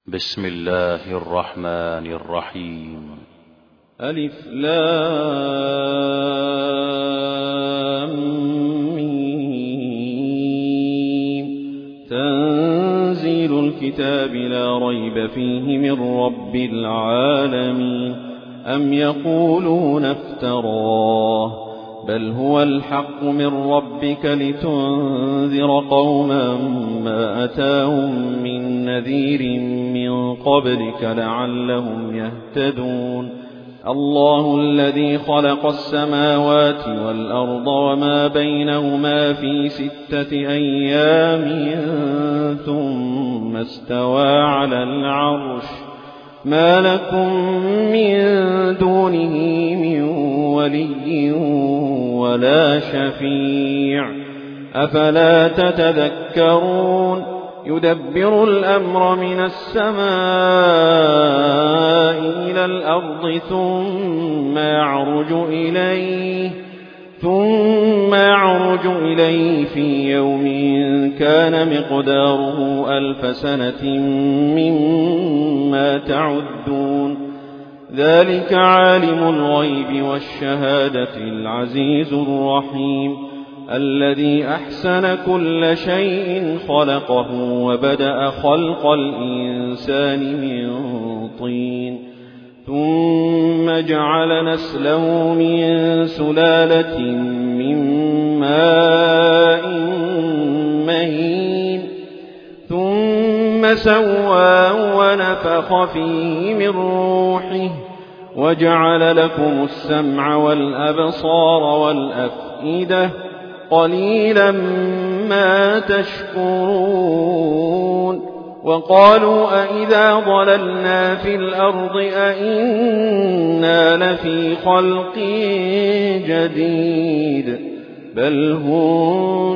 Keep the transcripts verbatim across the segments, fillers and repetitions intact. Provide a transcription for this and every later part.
بسم الله الرحمن الرحيم. ألف لام ميم. تنزيل الكتاب لا ريب فيه من رب العالمين. أم يقولون افتراه بل هو الحق من ربك لتنذر قوما ما أتاهم من نذير من قبلك لعلهم يهتدون. الله الذي خلق السماوات والأرض وما بينهما في ستة أيام ثم استوى على العرش ما لكم من دونه من ولي ولا شفيع أفلا تتذكرون. يدبر الأمر من السماء إلى الأرض ثم يعرج إليه ثم يعرج إليه في يوم كان مقداره ألف سنة مما تعدون. ذلك عالم الغيب والشهادة العزيز الرحيم الذي أحسن كل شيء خلقه وبدأ خلق الإنسان من طين ثم جعل نسله من سلالة من ماء مهين ثم سواه ونفخ فيه من روحه وجعل لكم السمع والأبصار والأفئدة قليلا ما تشكرون. وقالوا أئذا ضللنا في الأرض أئنا لفي خلق جديد بل هم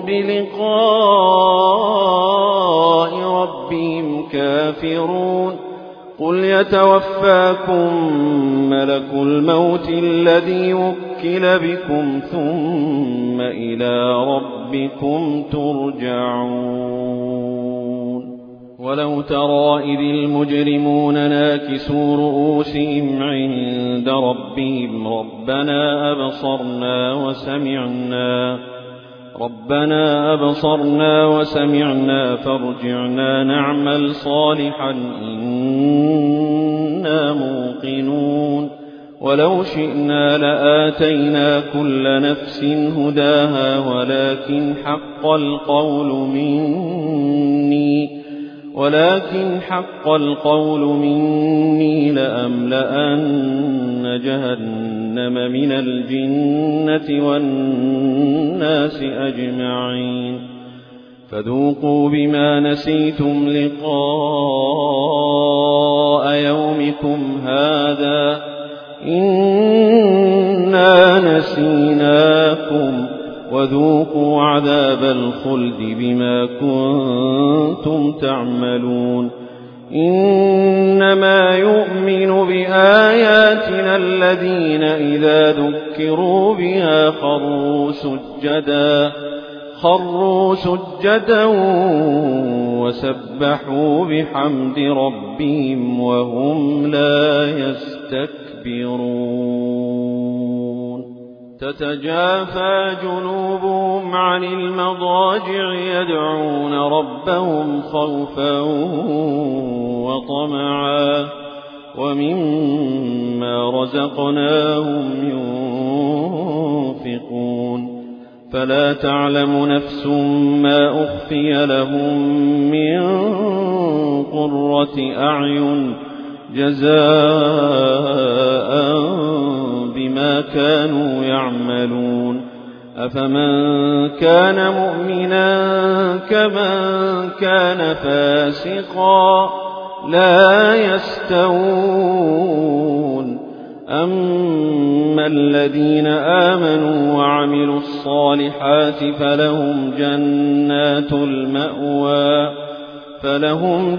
بلقاء ربهم كافرون. قل يتوفاكم ملك الموت الذي وكل بكم ثم إلى ربكم ترجعون. ولو ترى إذ المجرمون ناكسوا رؤوسهم عند ربهم ربنا أبصرنا وسمعنا ربنا أبصرنا وسمعنا فارجعنا نعمل صالحا إنا موقنون. ولو شئنا لآتينا كل نفس هداها ولكن حق القول مني ولكن حق القول مني لأملأن جهنم من الجنة والناس أجمعين. فذوقوا بما نسيتم لقاء يومكم هذا إنا نسيناكم وذوقوا عذاب الخلد بما كنتم تعملون. إنما يؤمن بآياتنا الذين إذا ذكروا بها خروا سجدا خروا سجدا وسبحوا بحمد ربهم وهم لا يستكبرون. تتجافى جنوبهم عن المضاجع يدعون ربهم خوفا وطمعا ومما رزقناهم ينفقون. فلا تعلم نفس ما أخفي لهم من قرة أعين جزاء بما كانوا يعملون. أفمن كان مؤمنا كمن كان فاسقا لا يستوون. أما الذين آمنوا وعملوا الصالحات فلهم جنات المأوى فلهم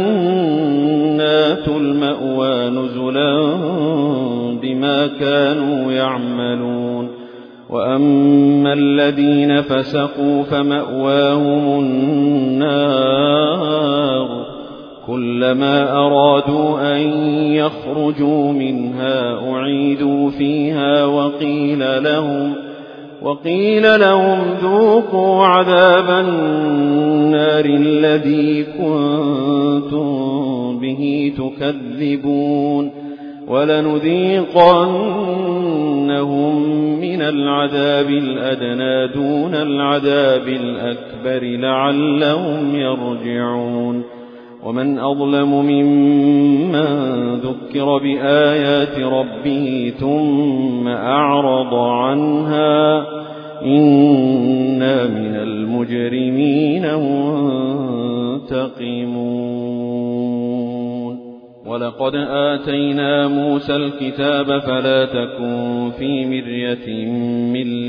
جنات المأوى نزلا بما كانوا يعملون. وأما الذين فسقوا فمأواهم النار كلما أرادوا أن يخرجوا منها أعيدوا فيها وقيل لهم وقيل لهم ذوقوا عذاب النار الذي كنتم به تكذبون ولنذيقنهم من العذاب الأدنى دون العذاب الأكبر لعلهم يرجعون ومن أظلم ممن ذكر بآيات ربه ثم أعرض عنها إنا من المجرمين منتقمون ولقد آتينا موسى الكتاب فلا تكن في مرية من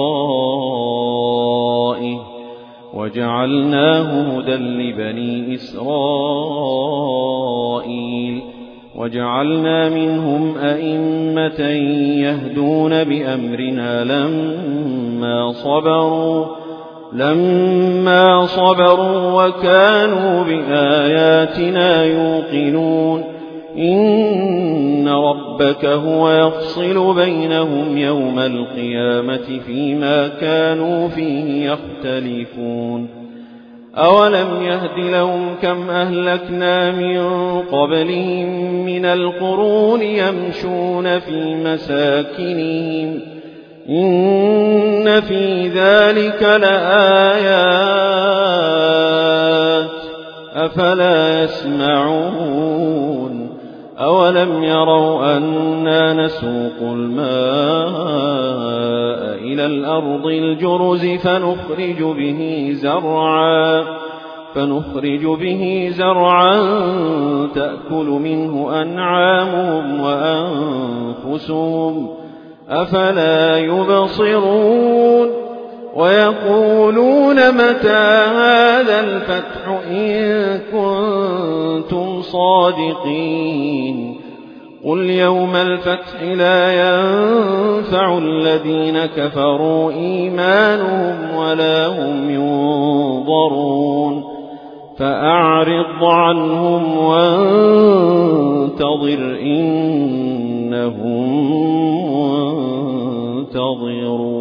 لقائه وجعلناه هدى لبني إسرائيل وجعلنا منهم أئمة يهدون بأمرنا لما صبروا لما صبروا وكانوا بآياتنا يوقنون إن ربك هو يفصل بينهم يوم القيامة فيما كانوا فيه يختلفون أولم يهد لهم كم أهلكنا من قبلهم من القرون يمشون في مساكنهم إن في ذلك لآيات أفلا يسمعون أولم يروا أنا نسوق الماء إلى الأرض الجرز فنخرج به زرعا فنخرج به زرعا تأكل منه أنعامهم وأنفسهم أفلا يبصرون ويقولون متى هذا الفتح إن كنتم صادقين قل يوم الفتح لا ينفع الذين كفروا إيمانهم ولا هم ينظرون فأعرض عنهم وانتظر إنهم منتظرون